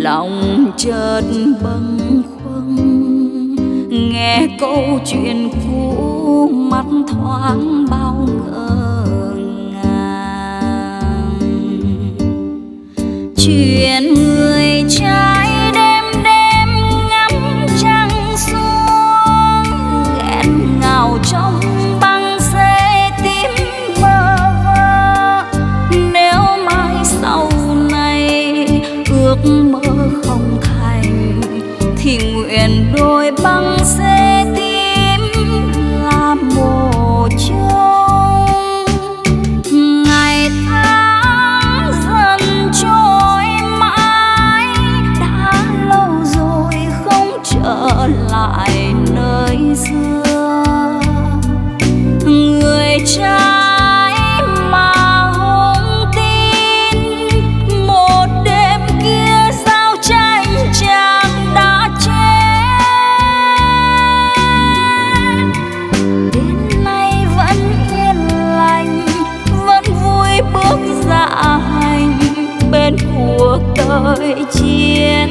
lòng chợt bâng khuâng nghe câu chuyện cũ, mắt thoáng bao ngỡ ngàng. Chuyện người trai đêm đêm ngắm trăng xuống, nghẹn ngào trong băng xê tim mơ vơ. Nếu mai sau này ước mơ không thành, thì nguyện đôi băng xê tim là mồ chôn. Ngày tháng dần trôi mãi, đã lâu rồi không trở lại nơi xưa. Người trai mà hùng tin, một đêm kia giao tranh chàng đã chết. Đến nay vẫn yên lành, vẫn vui bước dạ hành bên cuộc đời chiến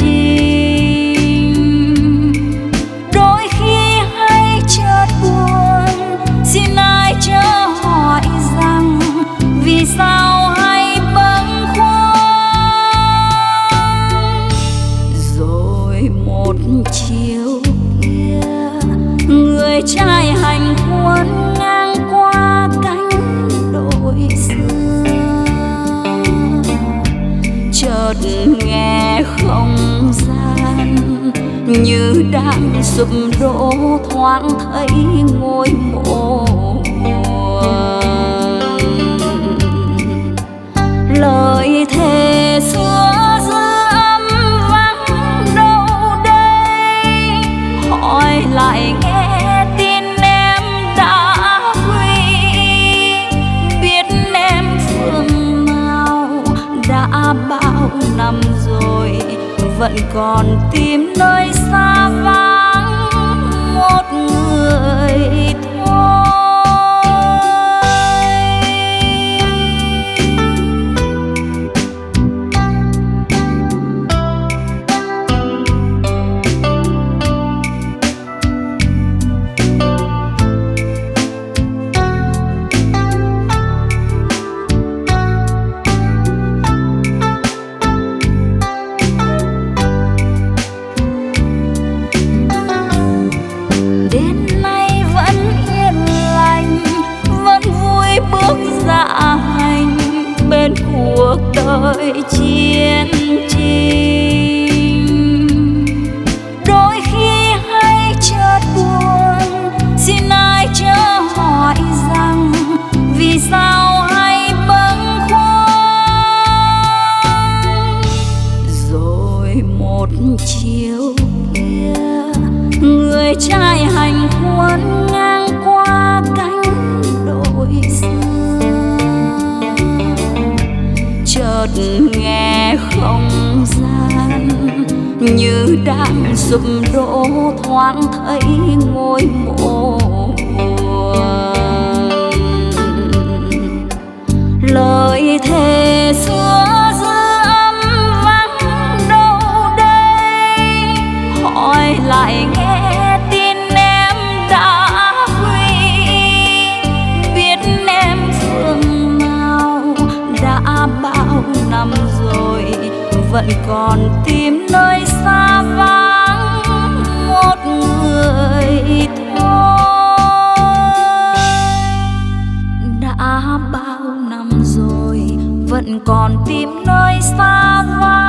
trình. Đôi khi hay chợt buồn, xin ai chớ hỏi rằng vì sao hay bâng khuâng. Rồi một chiều kia, người trai hành quân ngang qua cánh đồi xưa. Chợt nghe không gian như đang sụp đổ, thoáng thấy ngôi mộ buồn. Lời thề xưa dư âm vắng đâu đây, hỏi lại nghe tin em đã quy. Biết em phương nào đã bao năm rồi, vẫn còn tìm nơi xa vắng một người thôi. Đến nay vẫn yên lành, vẫn vui bước dạ hành bên cuộc đời chiến trình. Đôi khi hay chợt buồn, xin ai chớ hỏi rằng vì sao hay bâng khuâng. Rồi một chiều kia, người trai hành quân ngang qua cánh đồi xưa. Chợt nghe không gian như đang sụp đổ, thoáng thấy ngôi mộ buồn. Lời thề xưa dư âm vắng đâu đây, hỏi lại nghe tin em đã quy. Biết em phương nào đã bao năm rồi, vẫn còn tìm nơi xa vắng một người thôi. Đã bao năm rồi, vẫn còn tìm nơi xa vắng